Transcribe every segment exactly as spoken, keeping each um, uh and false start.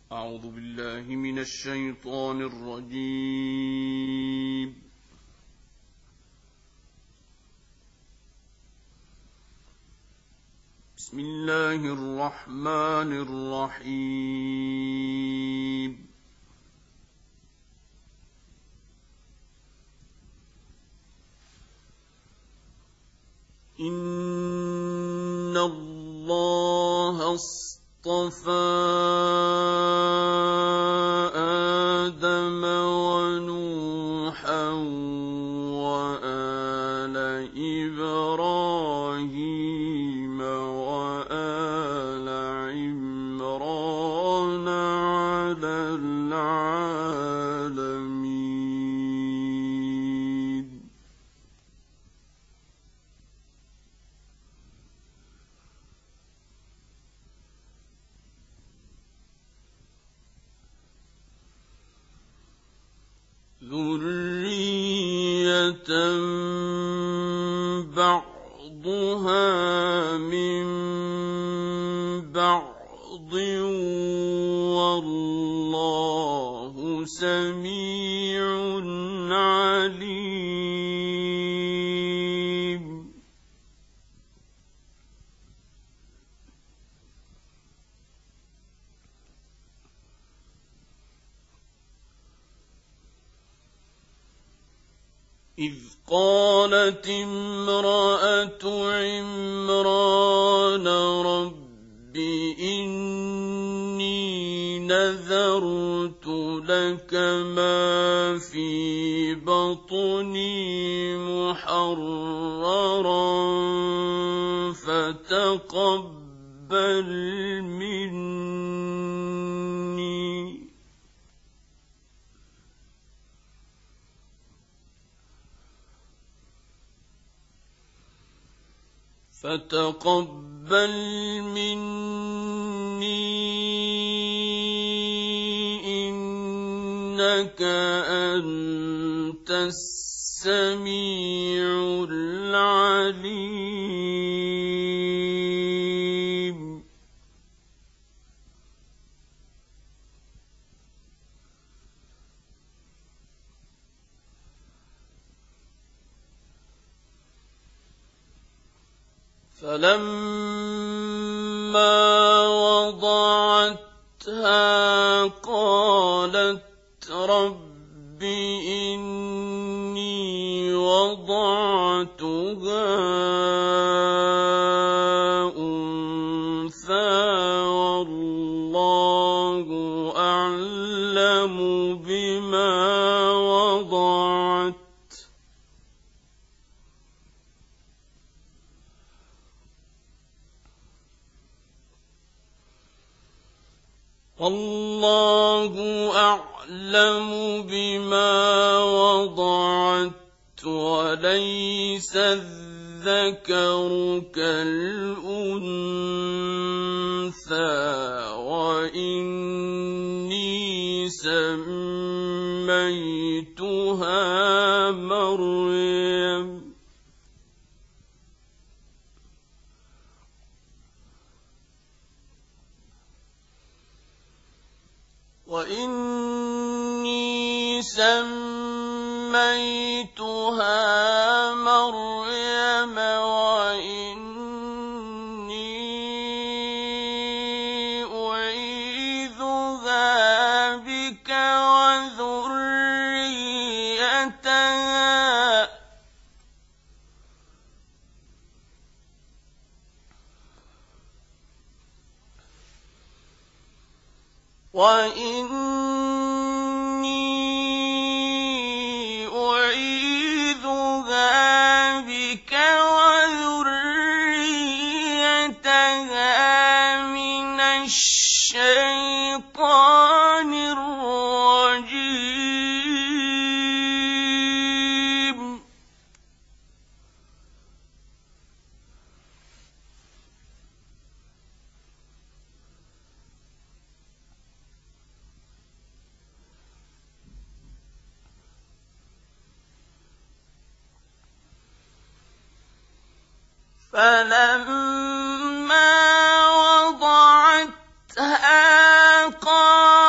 أعوذ بالله من الشيطان الرجيم. بسم الله الرحمن الرحيم. إن الله اصطفى آدم ونوحا وآل إبراهيم وآل عمران على العالمين. ذرية بعضها من بعض والله سميع عليم. إذ قالت امرأة عمران رب إني نذرت لك ما في بطني محررا فتقبل مني. فتقبل مني إنك أنت السميع العليم. فلما وضعتها قالت رب إني وضعتها أنثى والله أعلم بما وضعت والله أعلم بما وضعت وليس الذكر كالأنثى وإني سميتها مريم وإني سميتها مريم وإني أعيذها بك وذريتها وإني أعيذها بك وذريتها من الشيطان الرجيم. فلما وضعتها قالت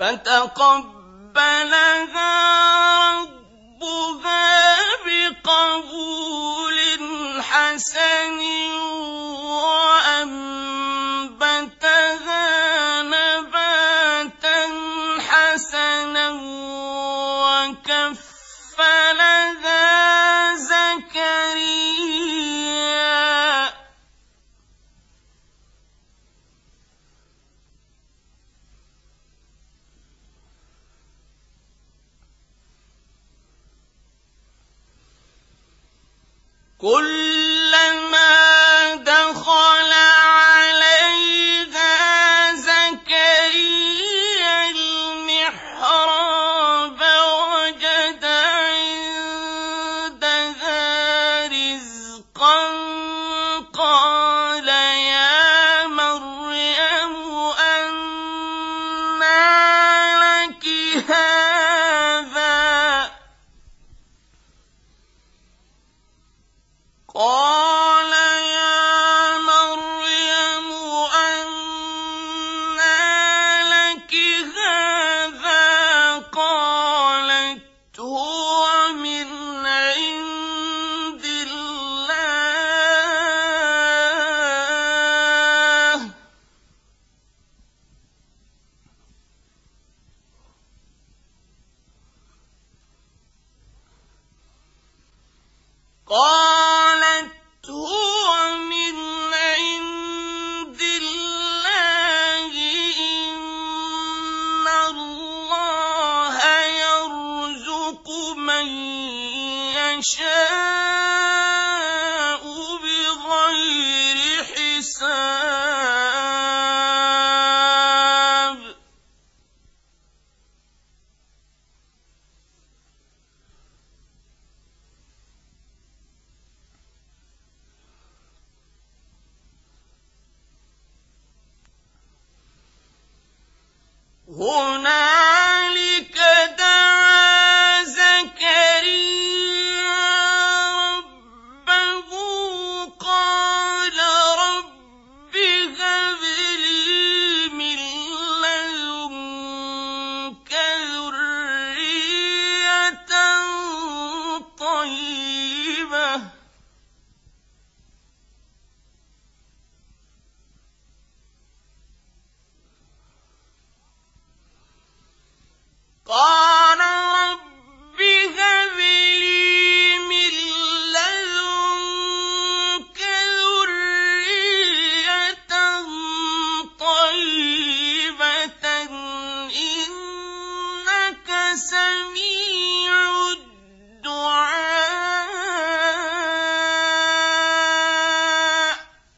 فتقبلها ربها بقبول حسن وأنبتها نباتا حسنا وكفلها زكريا كلما دخل عليها زكريا المحراب وجد عندها رزقا قال يا مريم أنى لك هذا قال يا مريم أنى لك هذا قالت هو من عند الله قالت هو من عند الله إن الله يرزق من يشاء بغير حساب هنالك دعا زكريا ربه قال رب هب لي من لدنك ذرية طيبة قال رب هب لي من لدنك ذرية طيبة إنك سميع الدعاء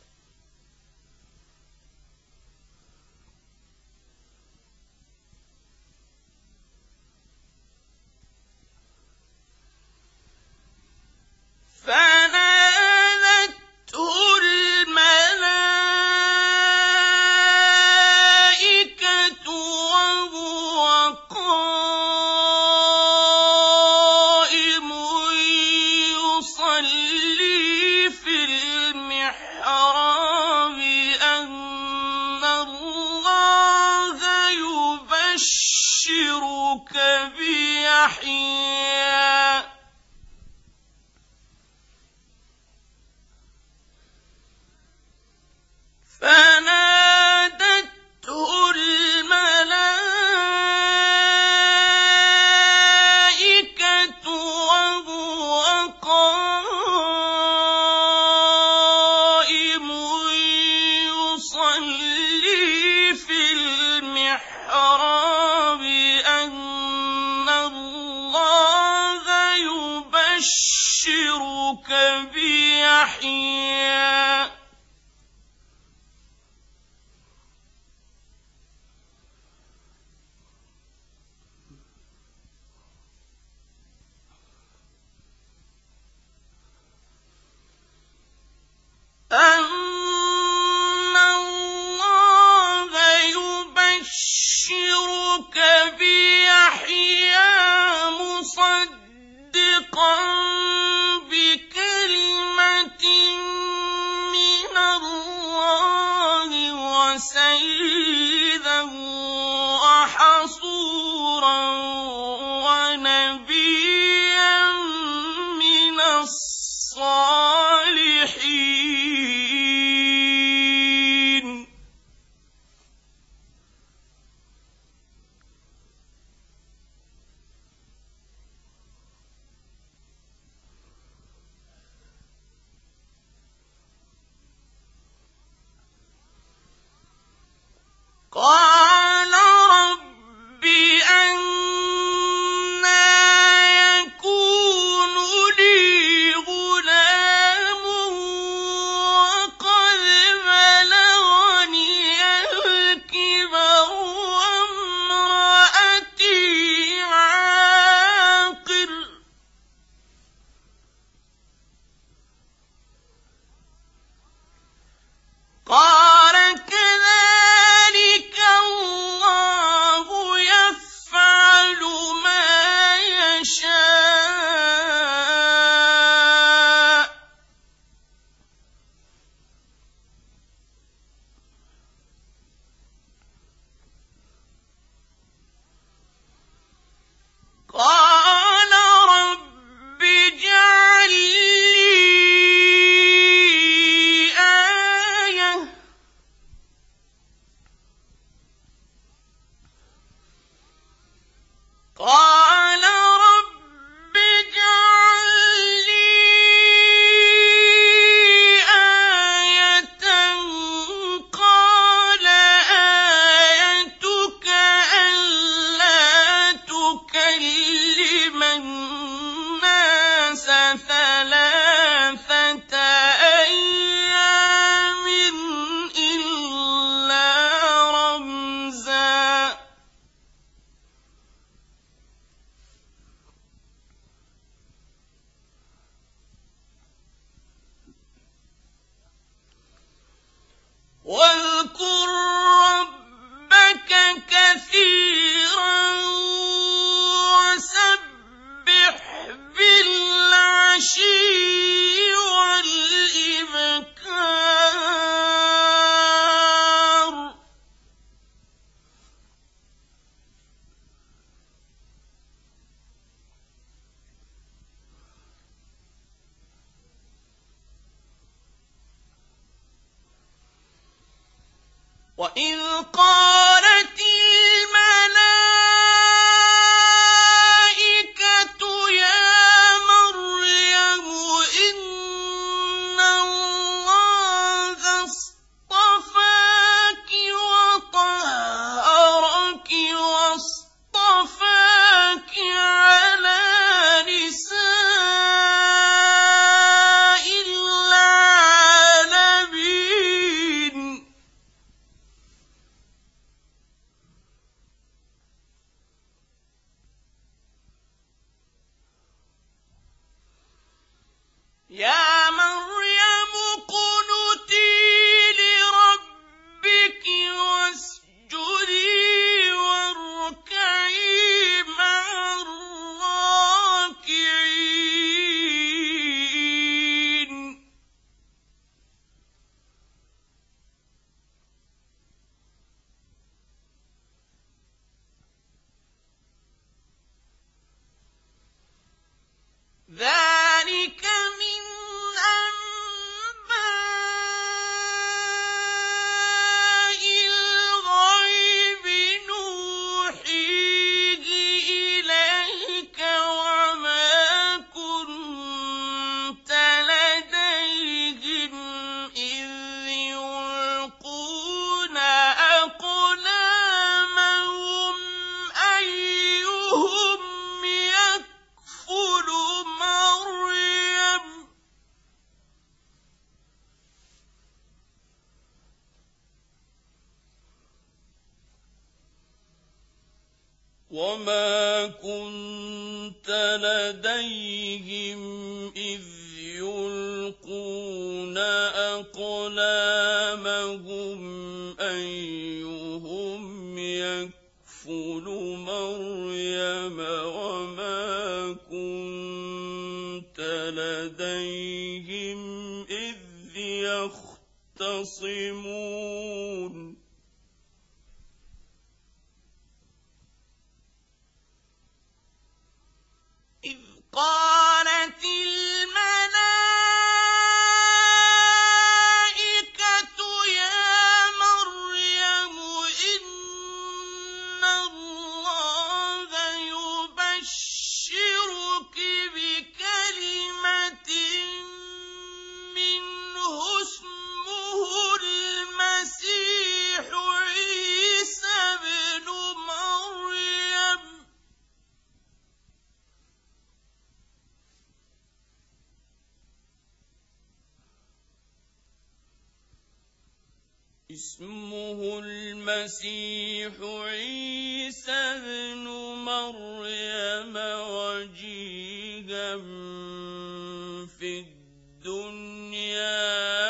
فنادته الملائكة وهو قائم يصلي في المحراب أن الله يبشرك بيحيى فنادته الملائكة وهو قائم يصلي في المحراب أن الله يبشرك بيحيى أن الله يبشرك بيحيى مصدقا بكلمة كثيرا وسبح بالعشي والإبكار وإذ قالت الملائكة يا مريم إن الله اصطفاك وطهرك واصطفاك على نساء العالمين يا مريم اقنتي لربك واسجدي واركعي مع الراكعين ذلك من أنباء الغيب نوحيه إليك وما كنت لديهم إذ يلقون أقلامهم أيهم يكفل مريم وما كنت لديهم إذ يلقون أقلامهم أيهم يكفل مريم وما كنت لديهم إذ يختصمون إذ قالت الملائكة يا مريم إن الله يبشرك بكلمة منه اسمه المسيح عيسى ابن مريم اسمه المسيح عيسى ابن مريم وجيها في الدنيا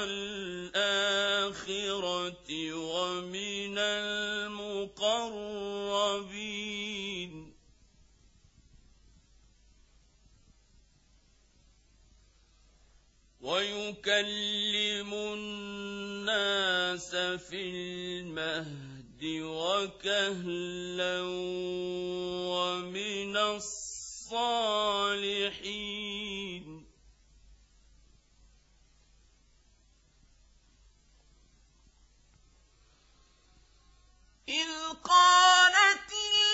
والآخرة ومن المقربين ويكلم الناس في المهد وكهلا ومن الصالحين إذ قالت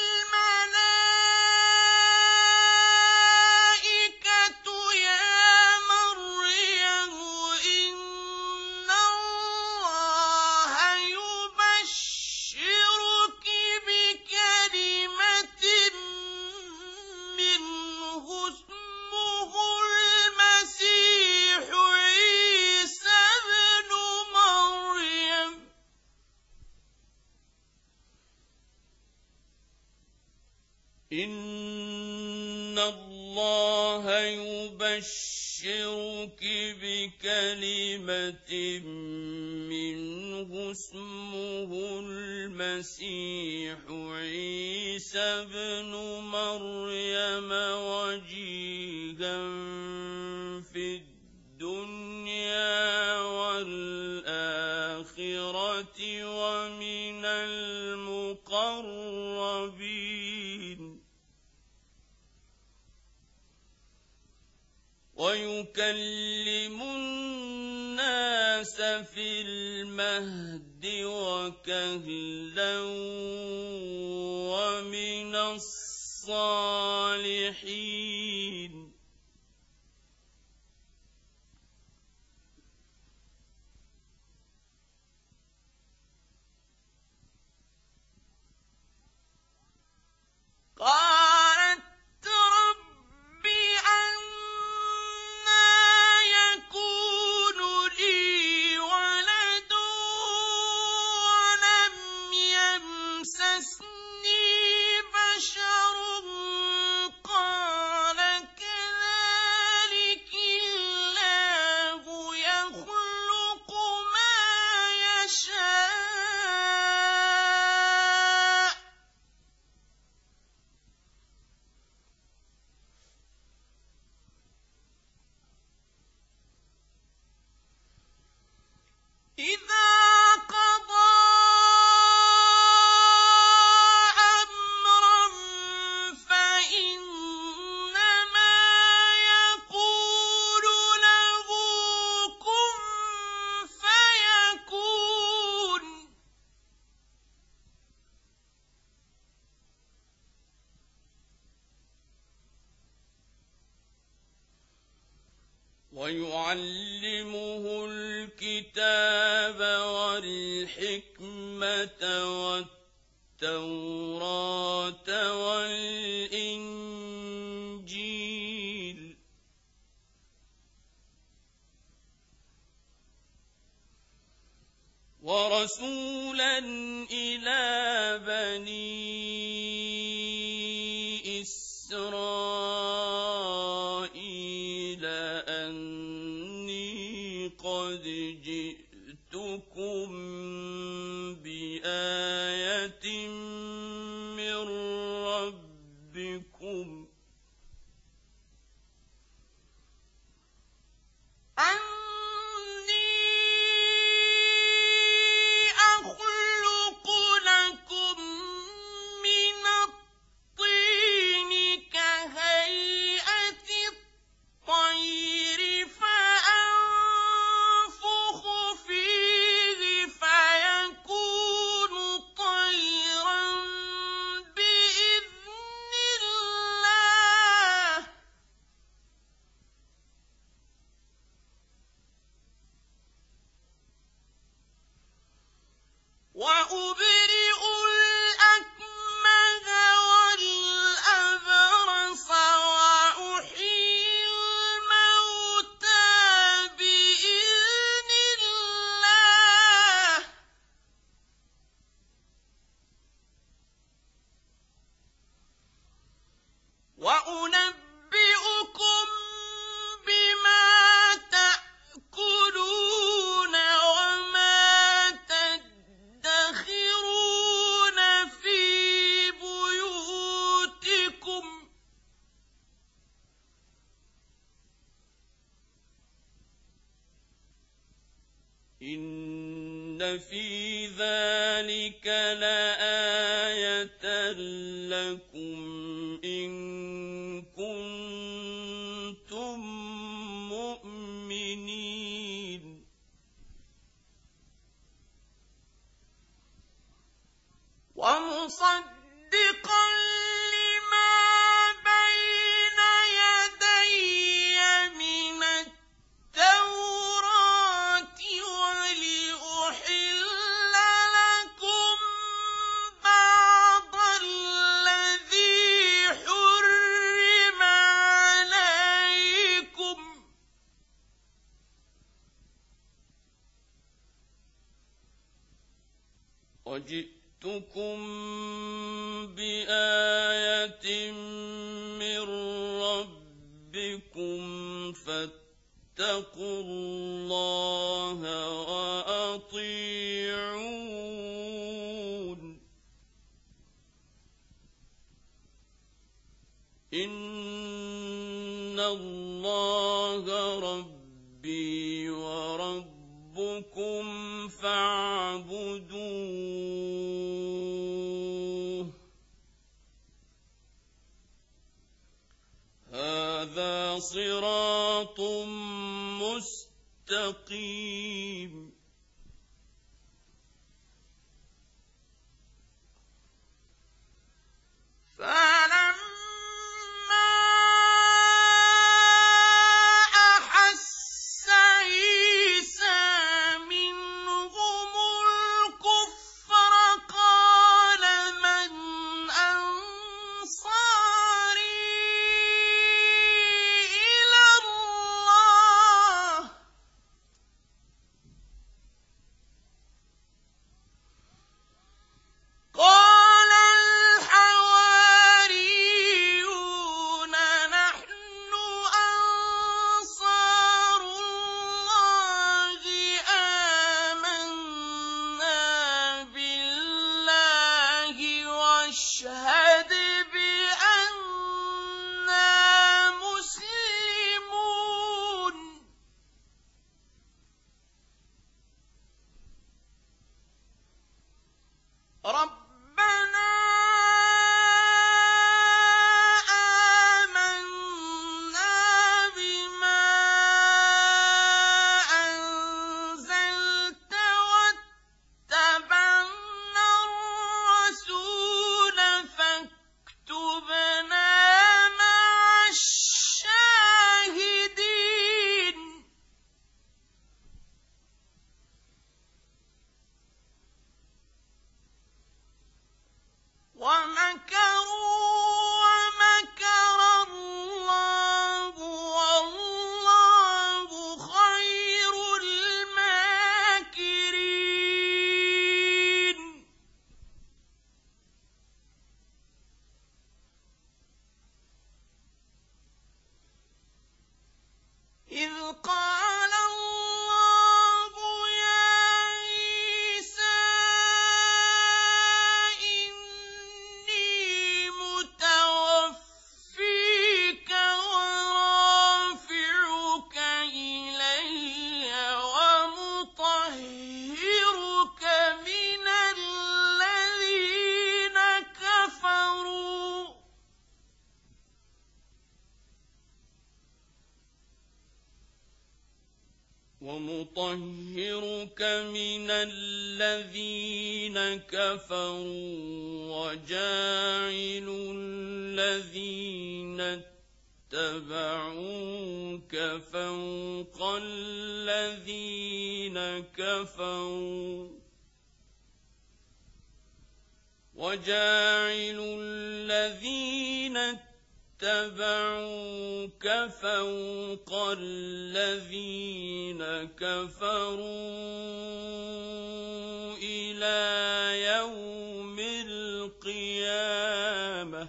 الملائكة يا مريم إن الله يبشرك بكلمة منه اسمه المسيح عيسى ابن مريم إن الله اللَّهَ يُبَشِّرُكِ بِكَلِمَةٍ مِّنْهُ اسْمُهُ الْمَسِيحُ عِيسَى ابْنُ مَرْيَمَ وَجِيهًا فِي الدُّنْيَا وَالْآخِرَةِ وَمِنَ الْمُقَرَّبِينَ وَيُكَلِّمُ النَّاسَ فِي الْمَهْدِ وَكَهْلًا وَمِنَ الصَّالِحِينَ قالت رب أنى يكون لي ولد ولم يمسسني بشر قال كذلك الله يخلق ما يشاء إذا قضى أمرا فإنما يقول له كن فيكون ويعلمه الكتاب والحكمة والتوراة والإنجيل ورسولا إلى بني إسرائيل أني قد جئتكم بآية من ربكم أني أخلق لكم من الطين كهيئة الطير فأنفخ فيه فيكون طيرا بإذن الله وأبرئ الأكمه والأبرص وأحيي الموتى بإذن الله وأنبئكم بما تأكلون وما تدخرون في بيوتكم إن في ذلك لآية لكم إن كنتم مؤمنين ومصدقا لما بين يدي من التوراة ولأحل لكم بعض الذي حرم عليكم وجئتكم بآية من ربكم فاتقوا اللَّهَ وَأَطِيعُونِ إِنَّ اللَّهَ رَبِّي وَرَبُّكُمْ فَاعْبُدُوهُ هَٰذَا صِرَاطٌ مُّسْتَقِيمٌ فَلَمَّا أَحَسَّ عِيسَىٰ مِنْهُمُ الْكُفْرَ قَالَ مَنْ أَنصَارِي إِلَى اللَّهِ ۖ قَالَ الْحَوَارِيُّونَ نَحْنُ أَنصَارُ اللَّهِ آمَنَّا بِاللَّهِ وَاشْهَدْ بِأَنَّا مُسْلِمُونَ رَبَّنَا آمَنَّا بِمَا أَنزَلْتَ وَاتَّبَعْنَا الرَّسُولَ فَاكْتُبْنَا مَعَ الشَّاهِدِينَ وَمَكَرُوا وَمَكَرَ اللَّهُ وَاللَّهُ خَيْرُ الْمَاكِرِينَ إِذْ قَالَ اللَّهُ يَا عِيسَىٰ إِنِّي مُتَوَفِّيكَ وَرَافِعُكَ إِلَيَّ وَمُطَهِّرُكَ مِنَ الَّذِينَ كَفَرُوا وَمُطَهِّرُكَ مِنَ الَّذِينَ كَفَرُوا وَجَاعِلُ الَّذِينَ اتَّبَعُوكَ فَوْقَ الَّذِينَ كَفَرُوا وَجَاعِلُ الَّذِينَ اتَّبَعُوكَ فَوْقَ الَّذِينَ كَفَرُوا إِلَىٰ يَوْمِ الْقِيَامَةِ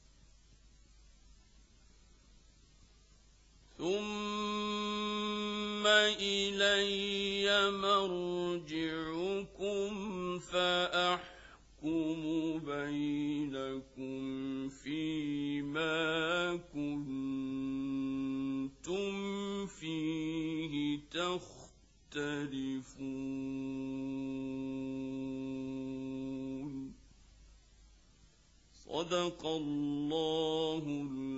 ثُمَّ إِلَيَّ مَرْجِعُكُمْ فَأَحْكُمُ بَيْنَكُمْ فِيمَا كُنتُمْ فِيهِ تَخْتَلِفُونَ صدق الله